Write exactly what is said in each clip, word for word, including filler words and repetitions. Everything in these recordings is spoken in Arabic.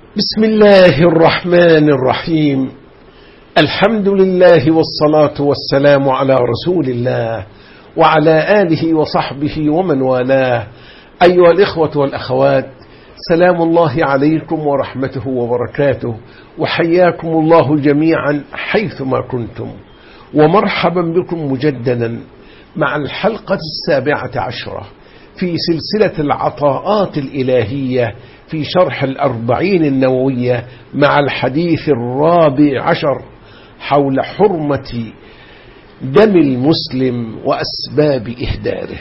بسم الله الرحمن الرحيم. الحمد لله والصلاة والسلام على رسول الله وعلى آله وصحبه ومن والاه. أيها الإخوة والأخوات، سلام الله عليكم ورحمته وبركاته، وحياكم الله جميعا حيثما كنتم، ومرحبا بكم مجددا مع الحلقة السابعة عشرة في سلسلة العطاءات الإلهية في شرح الأربعين النووية مع الحديث الرابع عشر حول حرمة دم المسلم وأسباب إهداره.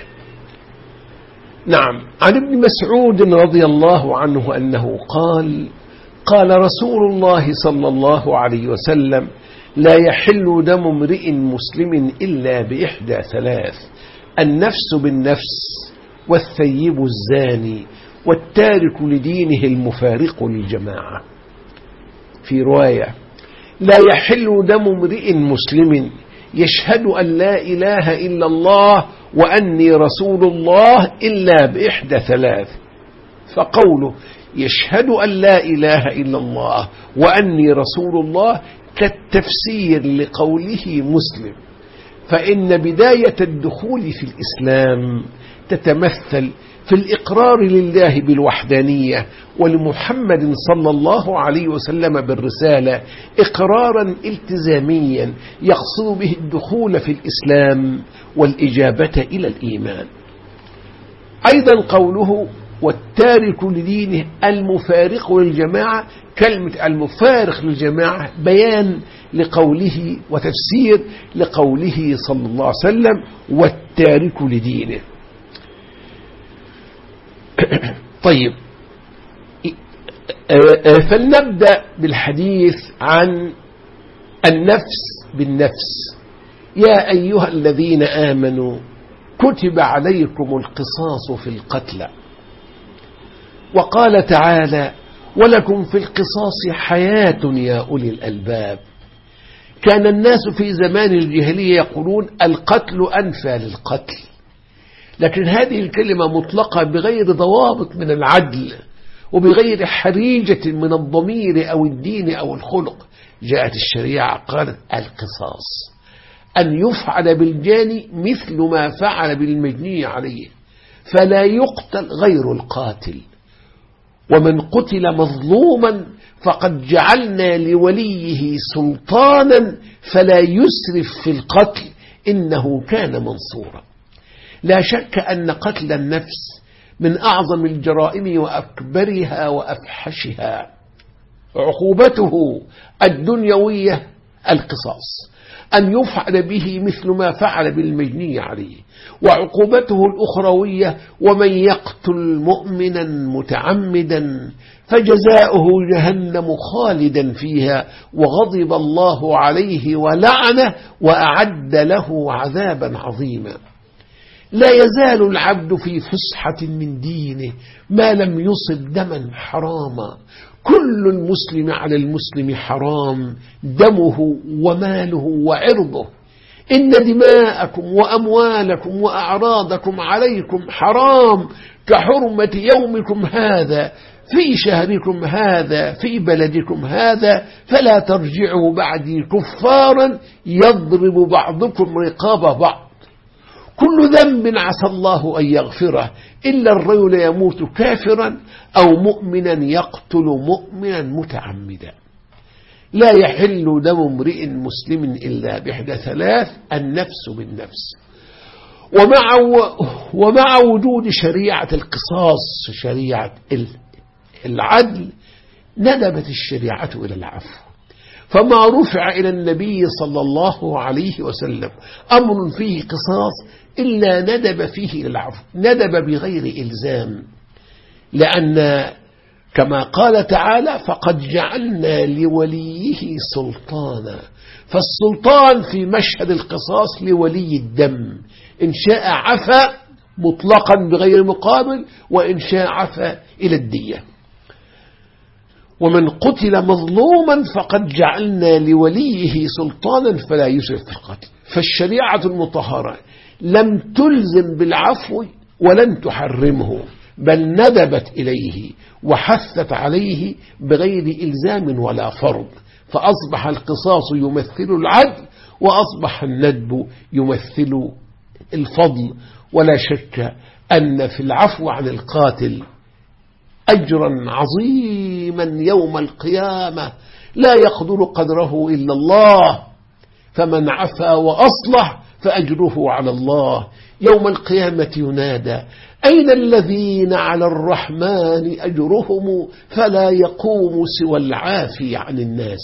نعم، عن ابن مسعود رضي الله عنه أنه قال: قال رسول الله صلى الله عليه وسلم: لا يحل دم امرئ مسلم إلا بإحدى ثلاث: النفس بالنفس، والثيب الزاني، والتارك لدينه المفارق للجماعة. في رواية: لا يحل دم امرئ مسلم يشهد أن لا إله إلا الله وأني رسول الله إلا بإحدى ثلاث. فقوله يشهد أن لا إله إلا الله وأني رسول الله كالتفسير لقوله مسلم، فإن بداية الدخول في الإسلام تتمثل في الإقرار لله بالوحدانية ولمحمد صلى الله عليه وسلم بالرسالة إقرارا التزاميا يقصد به الدخول في الإسلام والإجابة إلى الإيمان. أيضا قوله والتارك لدينه المفارق للجماعة، كلمة المفارق للجماعة بيان لقوله وتفسير لقوله صلى الله عليه وسلم والتارك لدينه. طيب، فلنبدأ بالحديث عن النفس بالنفس. يا أيها الذين آمنوا كتب عليكم القصاص في القتلى، وقال تعالى: ولكم في القصاص حياة يا أولي الألباب. كان الناس في زمان الجاهلية يقولون القتل أنفى للقتل، لكن هذه الكلمة مطلقة بغير ضوابط من العدل وبغير حريجة من الضمير أو الدين أو الخلق. جاءت الشريعة قالت القصاص، أن يفعل بالجاني مثل ما فعل بالمجني عليه، فلا يقتل غير القاتل. ومن قتل مظلوما فقد جعلنا لوليه سلطانا فلا يسرف في القتل إنه كان منصورا. لا شك أن قتل النفس من أعظم الجرائم وأكبرها وأفحشها. عقوبته الدنيوية القصاص، أن يفعل به مثل ما فعل بالمجني عليه. وعقوبته الأخروية: ومن يقتل مؤمنا متعمدا فجزاؤه جهنم خالدا فيها وغضب الله عليه ولعنه وأعد له عذابا عظيما. لا يزال العبد في فسحة من دينه ما لم يصب دما حراما. كل المسلم على المسلم حرام دمه وماله وعرضه. إن دماءكم وأموالكم وأعراضكم عليكم حرام كحرمة يومكم هذا في شهركم هذا في بلدكم هذا، فلا ترجعوا بعدي كفارا يضرب بعضكم رقاب بعض. كل ذنب عسى الله أن يغفره إلا الرجل يموت كافرا أو مؤمنا يقتل مؤمنا متعمدا. لا يحل دم امرئ مسلم إلا بإحدى ثلاث: النفس بالنفس. ومع, ومع وجود شريعة القصاص شريعة العدل ندبت الشريعة إلى العفو، فما رفع إلى النبي صلى الله عليه وسلم أمر فيه قصاص إلا ندب فيه للعفو، ندب بغير إلزام، لأن كما قال تعالى: فقد جعلنا لوليه سلطانا. فالسلطان في مشهد القصاص لولي الدم، إن شاء عفا مطلقا بغير مقابل، وإن شاء عفا إلى الدية. ومن قتل مظلوما فقد جعلنا لوليه سلطانا فلا يسرف في القتل. فالشريعة المطهرة لم تلزم بالعفو ولن تحرمه، بل ندبت إليه وحثت عليه بغير إلزام ولا فرض، فأصبح القصاص يمثل العدل، وأصبح الندب يمثل الفضل. ولا شك أن في العفو عن القاتل أجرا عظيما يوم القيامة لا يقدر قدره إلا الله، فمن عفا وأصلح فأجره على الله. يوم القيامة ينادى: أين الذين على الرحمن أجرهم؟ فلا يقوم سوى العافي عن الناس.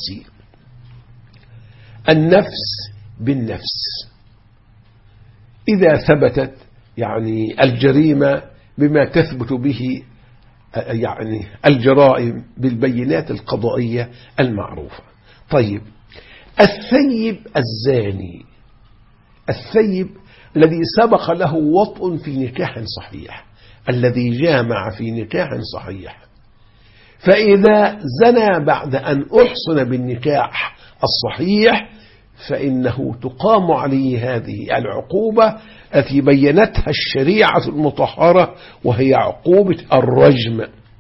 النفس بالنفس إذا ثبتت يعني الجريمة بما تثبت به يعني الجرائم بالبينات القضائية المعروفة. طيب، الثيب الزاني، الثيب الذي سبق له وطء في نكاح صحيح، الذي جامع في نكاح صحيح، فإذا زنى بعد أن أحصن بالنكاح الصحيح فإنه تقام عليه هذه العقوبة التي بينتها الشريعة المطهرة، وهي عقوبة الرجم.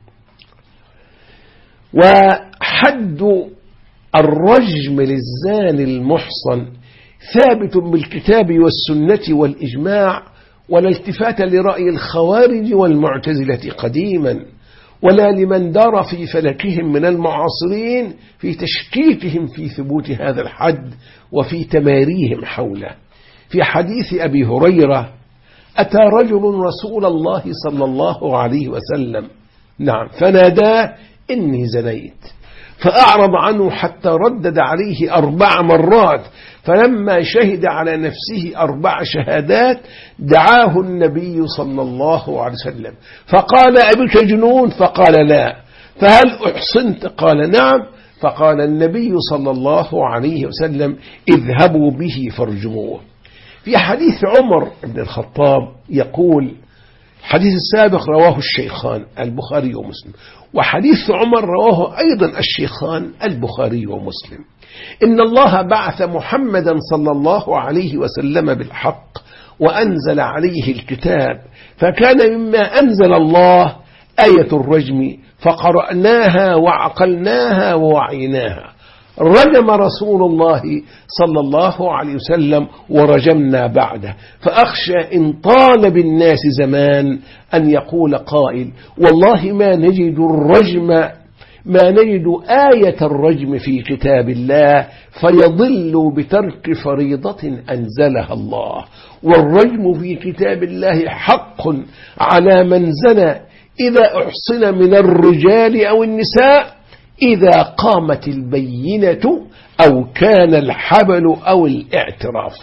وحد الرجم للزاني المحصن ثابت بالكتاب والسنة والإجماع، ولا التفات لرأي الخوارج والمعتزلة قديما، ولا لمن دار في فلكهم من المعاصرين في تشكيكهم في ثبوت هذا الحد وفي تماريهم حوله. في حديث أبي هريرة: أتى رجل رسول الله صلى الله عليه وسلم نعم فناداه: إني زنيت، فأعرض عنه حتى ردد عليه أربع مرات، فلما شهد على نفسه أربع شهادات دعاه النبي صلى الله عليه وسلم فقال: أبك جنون؟ فقال: لا. فهل أحصنت؟ قال: نعم. فقال النبي صلى الله عليه وسلم: اذهبوا به فارجموه. في حديث عمر بن الخطاب يقول، الحديث السابق رواه الشيخان البخاري ومسلم، وحديث عمر رواه أيضا الشيخان البخاري ومسلم: إن الله بعث محمدا صلى الله عليه وسلم بالحق وأنزل عليه الكتاب، فكان مما أنزل الله آية الرجم، فقرأناها وعقلناها ووعيناها. رجم رسول الله صلى الله عليه وسلم ورجمنا بعده، فأخشى إن طال بالناس زمان أن يقول قائل: والله ما نجد الرجم ما نجد آية الرجم في كتاب الله، فيضل بترك فريضة أنزلها الله. والرجم في كتاب الله حق على من زنى إذا أحصن من الرجال أو النساء، إذا قامت البينة أو كان الحبل أو الاعتراف.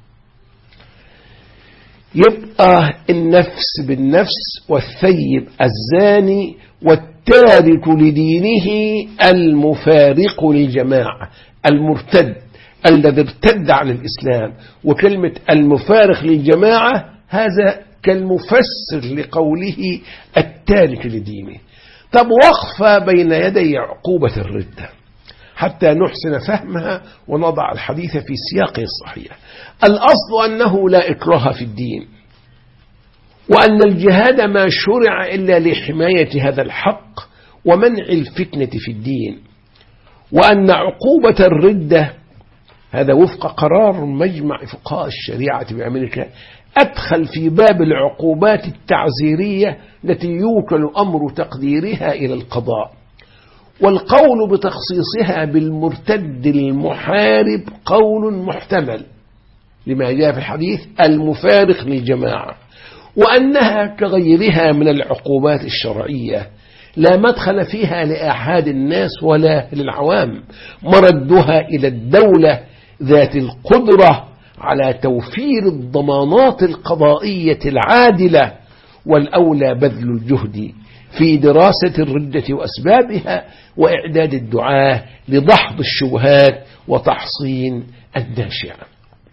يبقى النفس بالنفس، والثيب الزاني، والتارك لدينه المفارق للجماعة، المرتد الذي ارتد عن الإسلام. وكلمة المفارق للجماعة هذا كالمفسر لقوله التارك لدينه. طب وقفة بين يدي عقوبة الردة حتى نحسن فهمها ونضع الحديث في سياقه الصحيح. الأصل أنه لا إكراه في الدين، وأن الجهاد ما شرع إلا لحماية هذا الحق ومنع الفتنة في الدين، وأن عقوبة الردة هذا وفق قرار مجمع فقهاء الشريعة بأمريكا أدخل في باب العقوبات التعزيرية التي يوكل أمر تقديرها إلى القضاء. والقول بتخصيصها بالمرتد المحارب قول محتمل لما جاء في الحديث المفارق للجماعة، وأنها كغيرها من العقوبات الشرعية لا مدخل فيها لأحد الناس ولا للعوام، مردها إلى الدولة ذات القدرة على توفير الضمانات القضائية العادلة، والأولى بذل الجهد في دراسة الردة وأسبابها وإعداد الدعاة لدحض الشبهات وتحصين الناشئة.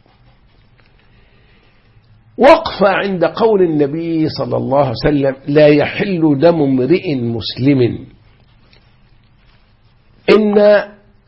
وقفة عند قول النبي صلى الله عليه وسلم: لا يحل دم امرئ مسلم. إن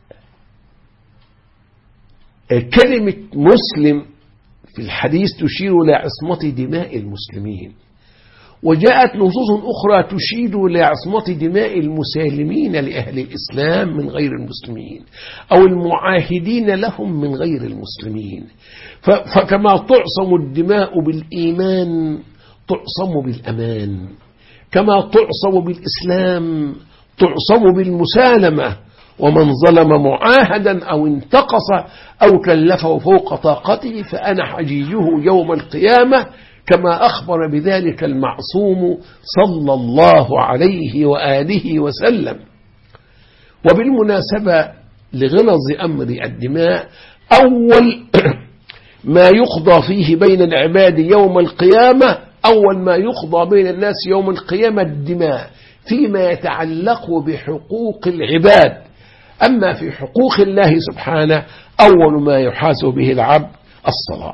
كلمة مسلم في الحديث تشير إلى عصمة دماء المسلمين، وجاءت نصوص أخرى تشيد لعصمة دماء المسالمين لأهل الإسلام من غير المسلمين أو المعاهدين لهم من غير المسلمين. فكما تعصم الدماء بالإيمان تعصم بالأمان، كما تعصم بالإسلام تعصم بالمسالمة. ومن ظلم معاهدا أو انتقص أو كلفه فوق طاقته فأنا حجيجه يوم القيامة، كما أخبر بذلك المعصوم صلى الله عليه وآله وسلم. وبالمناسبة لغلظ أمر الدماء، أول ما يقضى فيه بين العباد يوم القيامة، أول ما يقضى بين الناس يوم القيامة الدماء فيما يتعلق بحقوق العباد. أما في حقوق الله سبحانه أول ما يحاسب به العبد الصلاة.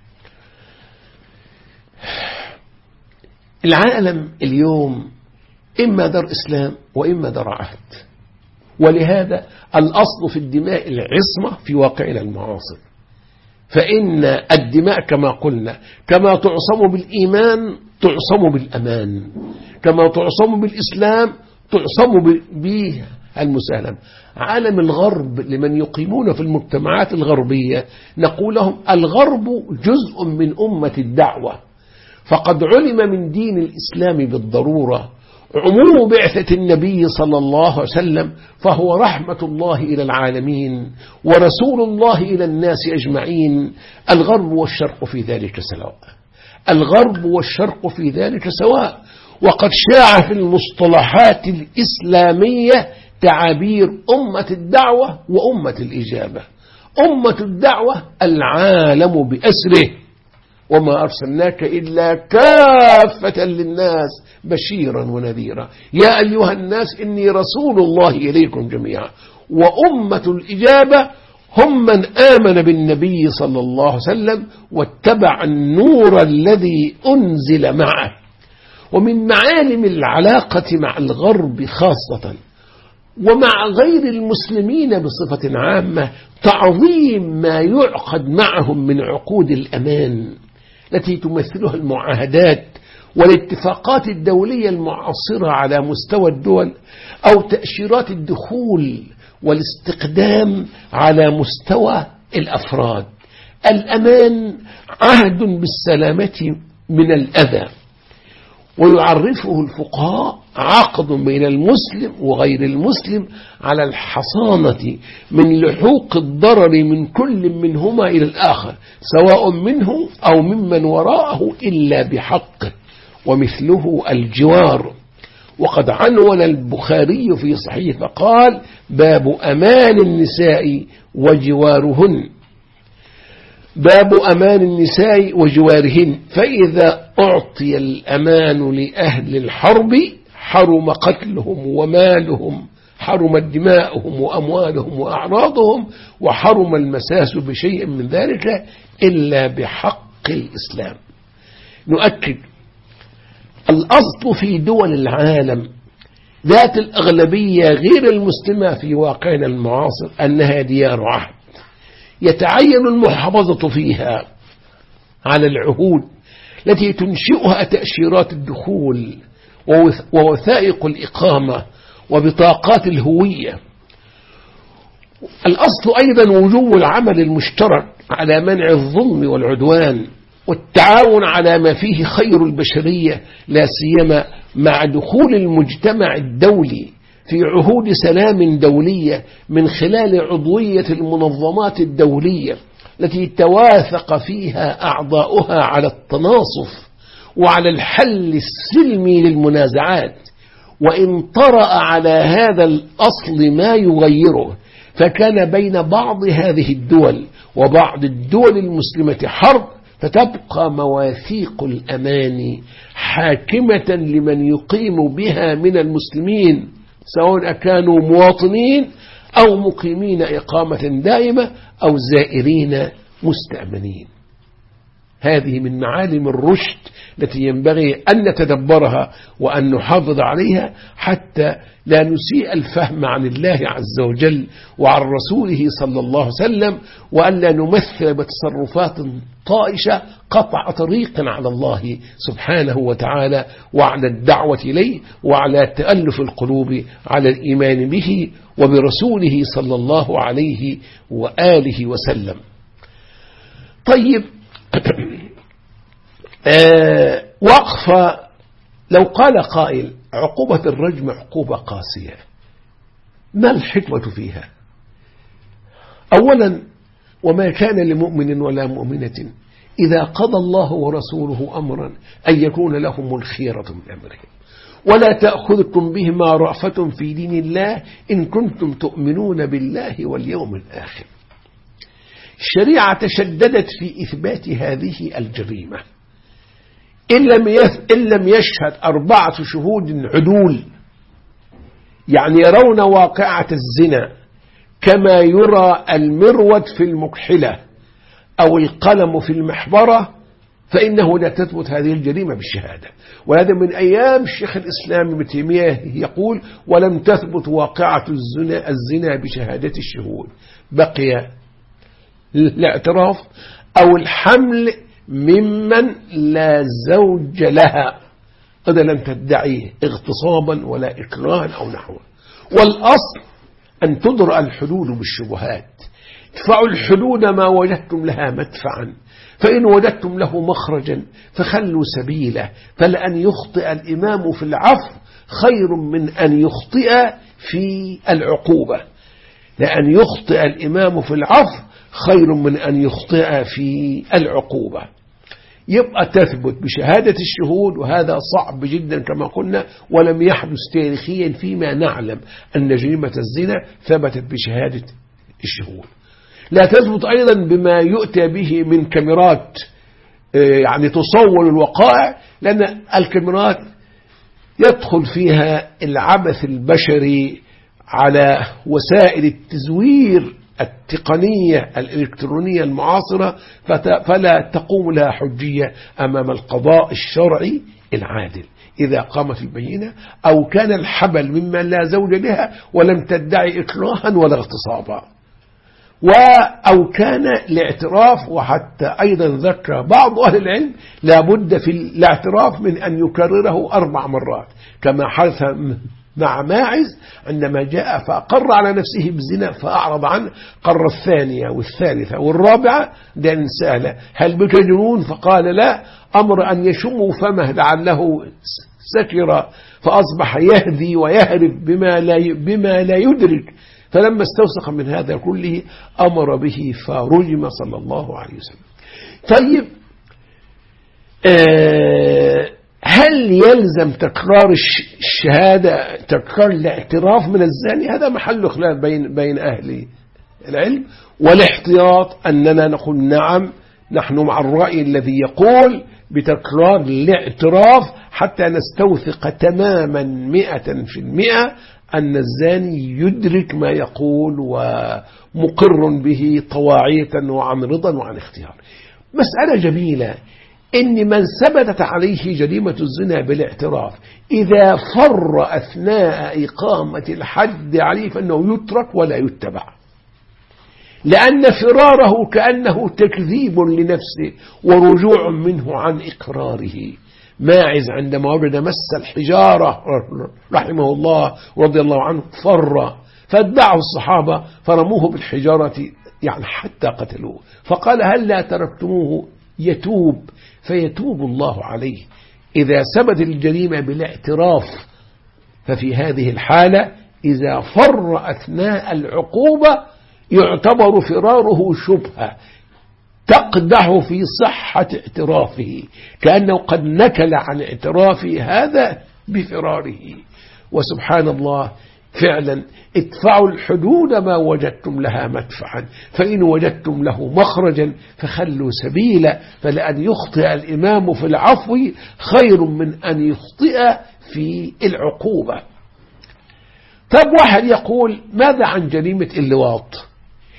العالم اليوم إما دار إسلام وإما دار عهد، ولهذا الأصل في الدماء العصمة في واقعنا المعاصر. فإن الدماء كما قلنا كما تعصم بالإيمان تعصم بالأمان، كما تعصم بالإسلام تعصم بالمسالمة. عالم الغرب لمن يقيمون في المجتمعات الغربية نقول لهم الغرب جزء من أمة الدعوة، فقد علم من دين الإسلام بالضرورة عموم بعثة النبي صلى الله عليه وسلم، فهو رحمة الله إلى العالمين ورسول الله إلى الناس أجمعين. الغرب والشرق في ذلك سواء، الغرب والشرق في ذلك سواء. وقد شاع في المصطلحات الإسلامية تعابير أمة الدعوة وأمة الإجابة. أمة الدعوة العالم بأسره، وما أرسلناك إلا كافة للناس بشيرا ونذيرا، يا أيها الناس إني رسول الله إليكم جميعا. وأمة الإجابة هم من آمن بالنبي صلى الله عليه وسلم واتبع النور الذي أنزل معه. ومن معالم العلاقة مع الغرب خاصة ومع غير المسلمين بصفة عامة تعظيم ما يعقد معهم من عقود الأمان التي تمثلها المعاهدات والاتفاقات الدولية المعاصرة على مستوى الدول، أو تأشيرات الدخول والاستقدام على مستوى الأفراد. الأمان عهد بالسلامة من الأذى، ويعرفه الفقهاء عقد بين المسلم وغير المسلم على الحصانة من لحوق الضرر من كل منهما إلى الآخر سواء منه أو ممن وراءه إلا بحقه، ومثله الجوار. وقد عنون البخاري في صحيح فقال: باب أمان النساء وجوارهن، باب أمان النساء وجوارهن، فإذا أعطي الأمان لأهل الحرب حرم قتلهم ومالهم، حرمت دماؤهم وأموالهم وأعراضهم، وحرم المساس بشيء من ذلك إلا بحق الإسلام. نؤكد الأصل في دول العالم ذات الأغلبية غير المسلمة في واقعنا المعاصر أنها ديار عهد، يتعين المحافظة فيها على العهود التي تنشئها تأشيرات الدخول ووثائق الإقامة وبطاقات الهوية. الأصل أيضا وجوب العمل المشترك على منع الظلم والعدوان والتعاون على ما فيه خير البشرية، لا سيما مع دخول المجتمع الدولي في عهود سلام دولية من خلال عضوية المنظمات الدولية التي توافق فيها أعضاؤها على التناصف وعلى الحل السلمي للمنازعات. وإن طرأ على هذا الأصل ما يغيره، فكان بين بعض هذه الدول وبعض الدول المسلمة حرب، فتبقى مواثيق الأمان حاكمة لمن يقيم بها من المسلمين، سواء كانوا مواطنين أو مقيمين إقامة دائمة أو زائرين مستأمنين. هذه من معالم الرشد التي ينبغي أن نتدبرها وأن نحافظ عليها حتى لا نسيء الفهم عن الله عز وجل وعن رسوله صلى الله عليه وسلم، وأن لا نمثل بتصرفات طائشة قطع طريق على الله سبحانه وتعالى وعلى الدعوة إليه وعلى تألف القلوب على الإيمان به وبرسوله صلى الله عليه وآله وسلم. طيب، آه وقفة. لو قال قائل عقوبة الرجم عقوبة قاسية، ما الحكمة فيها؟ أولا، وما كان لمؤمن ولا مؤمنة إذا قضى الله ورسوله أمرا أن يكون لهم الخيرة من أمرهم، ولا تأخذكم بهما رأفة في دين الله إن كنتم تؤمنون بالله واليوم الآخر. الشريعة تشددت في إثبات هذه الجريمة. إن لم يشهد أربعة شهود عدول، يعني يرون واقعة الزنا كما يرى المرود في المكحلة أو القلم في المحبرة، فإنه لا تثبت هذه الجريمة بالشهادة. وهذا من أيام الشيخ الإسلام ابن تيمية يقول: ولم تثبت واقعة الزنا, الزنا بشهادة الشهود، بقي الاعتراف أو الحمل ممن لا زوج لها قد لم تدعيه اغتصابا ولا إكراها أو نحوه. والأصل أن تدرأ الحدود بالشبهات. ادفعوا الحدود ما وجدتم لها مدفعا، فإن وجدتم له مخرجا فخلوا سبيله، فلأن يخطئ الإمام في العفو خير من أن يخطئ في العقوبة. لأن يخطئ الإمام في العفو خير من أن يخطئ في العقوبة. يبقى تثبت بشهادة الشهود، وهذا صعب جدا كما قلنا، ولم يحدث تاريخيا فيما نعلم أن جريمة الزنا ثبتت بشهادة الشهود. لا تثبت أيضا بما يؤتى به من كاميرات يعني تصور الوقائع، لأن الكاميرات يدخل فيها العبث البشري على وسائل التزوير التقنية الإلكترونية المعاصرة، فلا تقوم لها حجية أمام القضاء الشرعي العادل إذا قامت البينة أو كان الحبل ممن لا زوج لها ولم تدعي إكراها ولا اغتصابا، أو كان الاعتراف. وحتى أيضا ذكر بعض أهل العلم لا بد في الاعتراف من أن يكرره أربع مرات، كما حدث مع ماعز عندما جاء فأقر على نفسه بالزنا فأعرض عنه، قر الثانية والثالثة والرابعة لأن سأل: هل بك جنون؟ فقال: لا، أمر أن يشموا فمه لعله سكر، فأصبح يهذي ويهرب بما لا بما لا يدرك، فلما استوثق من هذا كله أمر به فرجم صلى الله عليه وسلم. طيب، آه هل يلزم تكرار الشهادة، تكرار الاعتراف من الزاني؟ هذا محل خلاف بين بين أهل العلم، والاحتياط أننا نقول نعم، نحن مع الرأي الذي يقول بتكرار الاعتراف حتى نستوثق تماما مئة في المئة أن الزاني يدرك ما يقول ومقر به طواعية وعن رضا وعن اختيار. مسألة جميلة، إن من ثبتت عليه جريمة الزنا بالاعتراف إذا فر أثناء إقامة الحد عليه فإنه يترك ولا يتبع، لأن فراره كأنه تكذيب لنفسه ورجوع منه عن إقراره. ماعز عندما وجد مس الحجارة رحمه الله رضي الله عنه فر، فاتبعه الصحابة فرموه بالحجارة يعني حتى قتلوه، فقال: هل لا تركتموه يتوب فيتوب الله عليه. إذا ثبت الجريمة بالاعتراف ففي هذه الحالة إذا فر أثناء العقوبة يعتبر فراره شبهة تقدح في صحة اعترافه، كأنه قد نكل عن اعترافه هذا بفراره. وسبحان الله، فعلا ادفعوا الحدود ما وجدتم لها مدفعا، فإن وجدتم له مخرجا فخلوا سبيلا، فلأن يخطئ الإمام في العفو خير من أن يخطئ في العقوبة. طب واحد يقول: ماذا عن جريمة اللواط؟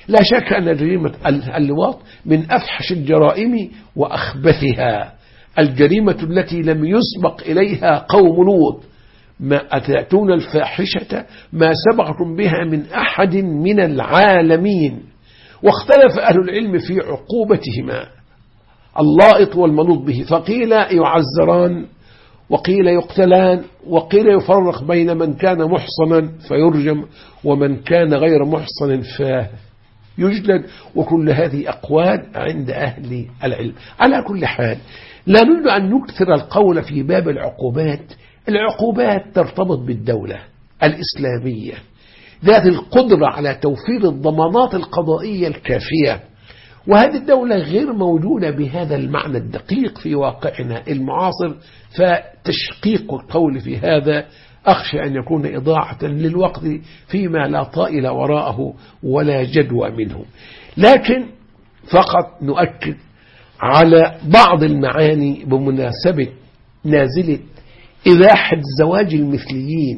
لا شك أن جريمة اللواط من أفحش الجرائم وأخبثها، الجريمة التي لم يسبق إليها قوم لوط، ما أتأتون الفاحشة ما سبقتم بها من أحد من العالمين. واختلف أهل العلم في عقوبتهما، اللائط والملوط به، فقيل يعزران وقيل يقتلان وقيل يفرق بين من كان محصنا فيرجم ومن كان غير محصن فيجلد، وكل هذه أقوال عند أهل العلم. على كل حال لا نريد أن نكثر القول في باب العقوبات. العقوبات ترتبط بالدولة الإسلامية ذات القدرة على توفير الضمانات القضائية الكافية، وهذه الدولة غير موجودة بهذا المعنى الدقيق في واقعنا المعاصر، فتشقيق القول في هذا أخشى أن يكون إضاعة للوقت فيما لا طائل وراءه ولا جدوى منه. لكن فقط نؤكد على بعض المعاني بمناسبة نازلة إباحة زواج المثليين،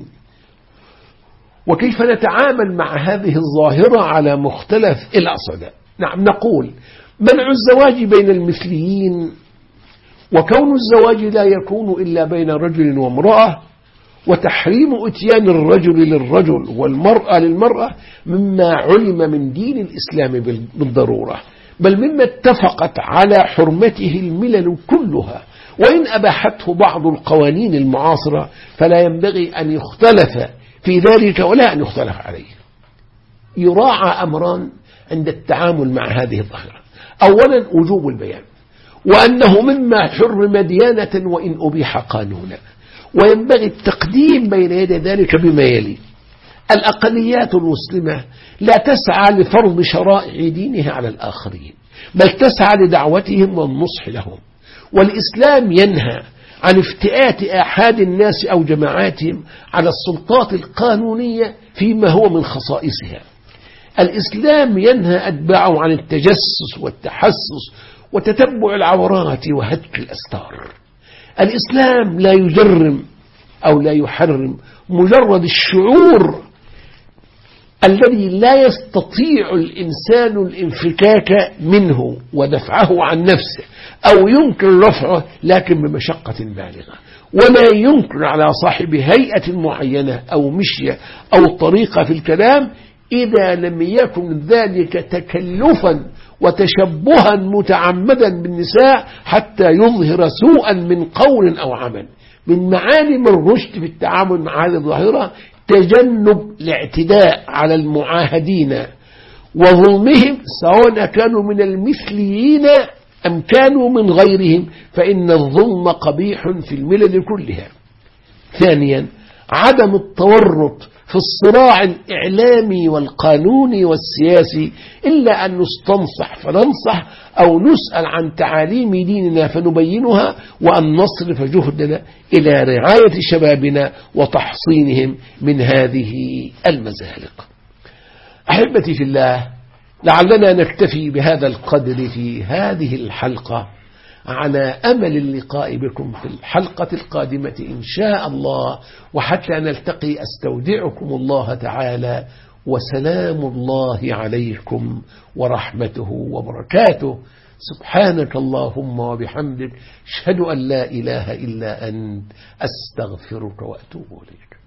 وكيف نتعامل مع هذه الظاهرة على مختلف الأصعدة. نعم، نقول منع الزواج بين المثليين وكون الزواج لا يكون إلا بين رجل وامرأة، وتحريم اتيان الرجل للرجل والمرأة للمرأة مما علم من دين الإسلام بالضرورة، بل مما اتفقت على حرمته الملل كلها، وإن أباحته بعض القوانين المعاصرة فلا ينبغي أن يختلف في ذلك ولا أن يختلف عليه. يراعى أمران عند التعامل مع هذه الظاهرة: أولا وجوب البيان، وأنه مما حرم ديانة وإن أبيح قانونا، وينبغي التقديم بين يدي ذلك بما يلي: الأقليات المسلمة لا تسعى لفرض شرائع دينها على الآخرين، بل تسعى لدعوتهم والنصح لهم، والإسلام ينهى عن افتئات أحد الناس أو جماعاتهم على السلطات القانونية فيما هو من خصائصها. الإسلام ينهى أتباعه عن التجسس والتحسس وتتبع العورات وهتك الأستار. الإسلام لا يجرم أو لا يحرم مجرد الشعور الذي لا يستطيع الإنسان الانفكاك منه ودفعه عن نفسه، أو يمكن رفعه لكن بمشقة بالغة، ولا يمكن على صاحب هيئة معينة أو مشية أو طريقة في الكلام إذا لم يكن ذلك تكلفا وتشبها متعمدا بالنساء حتى يظهر سوءا من قول أو عمل. من معالم الرشد في التعامل مع هذه الظاهرة تجنب الاعتداء على المعاهدين وظلمهم، سواء كانوا من المثليين أم كانوا من غيرهم، فإن الظلم قبيح في الملل كلها. ثانيا عدم التورط في الصراع الإعلامي والقانوني والسياسي، إلا أن نستنصح فننصح أو نسأل عن تعاليم ديننا فنبينها، وأن نصرف جهدنا إلى رعاية شبابنا وتحصينهم من هذه المزالق. أحبتي في الله، لعلنا نكتفي بهذا القدر في هذه الحلقة، على أمل اللقاء بكم في الحلقة القادمة إن شاء الله، وحتى نلتقي أستودعكم الله تعالى، وسلام الله عليكم ورحمته وبركاته. سبحانك اللهم وبحمدك، أشهد أن لا إله إلا أنت، أستغفرك وأتوب إليك.